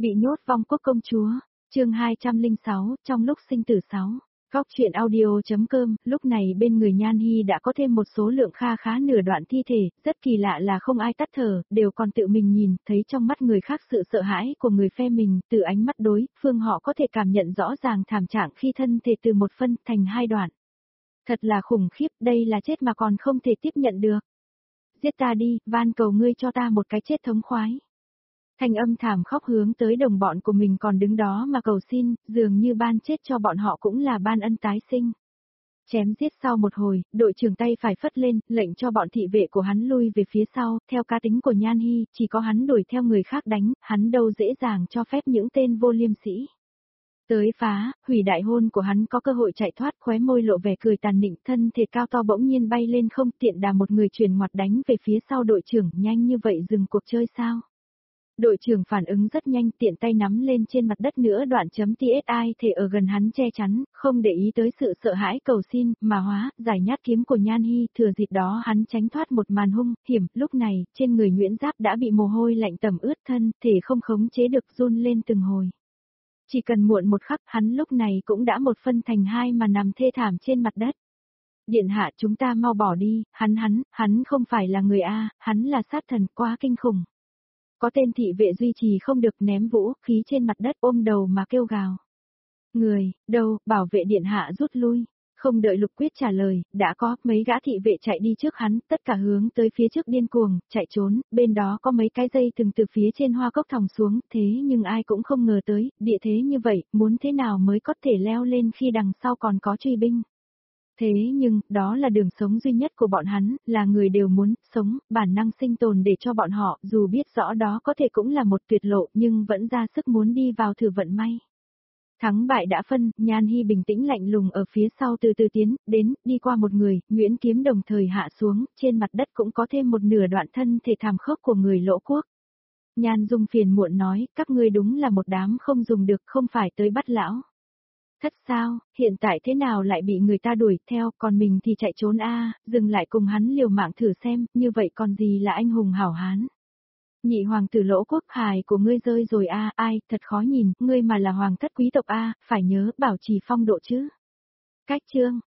Bị nhốt vong quốc công chúa, chương 206, trong lúc sinh tử 6. Góc truyện audio.com, lúc này bên người Nhan Hi đã có thêm một số lượng kha khá nửa đoạn thi thể, rất kỳ lạ là không ai tắt thở, đều còn tự mình nhìn, thấy trong mắt người khác sự sợ hãi của người phe mình, từ ánh mắt đối phương họ có thể cảm nhận rõ ràng thảm trạng khi thân thể từ một phân thành hai đoạn. Thật là khủng khiếp, đây là chết mà còn không thể tiếp nhận được. Giết ta đi, van cầu ngươi cho ta một cái chết thống khoái. Thanh âm thảm khóc hướng tới đồng bọn của mình còn đứng đó mà cầu xin, dường như ban chết cho bọn họ cũng là ban ân tái sinh. Chém giết sau một hồi, đội trưởng tay phải phất lên, lệnh cho bọn thị vệ của hắn lui về phía sau, theo cá tính của Nhan Hi, chỉ có hắn đuổi theo người khác đánh, hắn đâu dễ dàng cho phép những tên vô liêm sĩ. Tới phá, hủy đại hôn của hắn có cơ hội chạy thoát, khóe môi lộ vẻ cười tàn nịnh, thân thể cao to bỗng nhiên bay lên không, tiện đà một người chuyển ngoặt đánh về phía sau đội trưởng, nhanh như vậy dừng cuộc chơi sao? Đội trưởng phản ứng rất nhanh, tiện tay nắm lên trên mặt đất nữa đoạn chấm TSI thể ở gần hắn che chắn, không để ý tới sự sợ hãi cầu xin, mà hóa, giải nhát kiếm của Nhan Hi, thừa dịp đó hắn tránh thoát một màn hung, hiểm, lúc này, trên người Nguyễn Giáp đã bị mồ hôi lạnh tẩm ướt thân, thể không khống chế được run lên từng hồi. Chỉ cần muộn một khắc, hắn lúc này cũng đã một phân thành hai mà nằm thê thảm trên mặt đất. Điện hạ, chúng ta mau bỏ đi, hắn không phải là người A, hắn là sát thần, quá kinh khủng. Có tên thị vệ duy trì không được, ném vũ khí trên mặt đất, ôm đầu mà kêu gào. Người, đâu, bảo vệ điện hạ rút lui. Không đợi Lục Quyết trả lời, đã có mấy gã thị vệ chạy đi trước hắn, tất cả hướng tới phía trước điên cuồng, chạy trốn, bên đó có mấy cái dây từng từ phía trên hoa cốc thòng xuống, thế nhưng ai cũng không ngờ tới, địa thế như vậy, muốn thế nào mới có thể leo lên khi đằng sau còn có truy binh. Thế nhưng, đó là đường sống duy nhất của bọn hắn, là người đều muốn sống, bản năng sinh tồn để cho bọn họ, dù biết rõ đó có thể cũng là một tuyệt lộ nhưng vẫn ra sức muốn đi vào thử vận may. Thắng bại đã phân, Nhan Hi bình tĩnh lạnh lùng ở phía sau từ từ tiến, đến, đi qua một người, Nguyễn kiếm đồng thời hạ xuống, trên mặt đất cũng có thêm một nửa đoạn thân thể thảm khốc của người Lỗ Quốc. Nhan Dung phiền muộn nói, các ngươi đúng là một đám không dùng được, không phải tới bắt lão. Thất sao, hiện tại thế nào lại bị người ta đuổi theo, còn mình thì chạy trốn dừng lại cùng hắn liều mạng thử xem, như vậy còn gì là anh hùng hảo hán. Nhị hoàng tử Lỗ Quốc, hài của ngươi rơi rồi ai, thật khó nhìn, ngươi mà là hoàng thất quý tộc phải nhớ bảo trì phong độ chứ. Cách chương,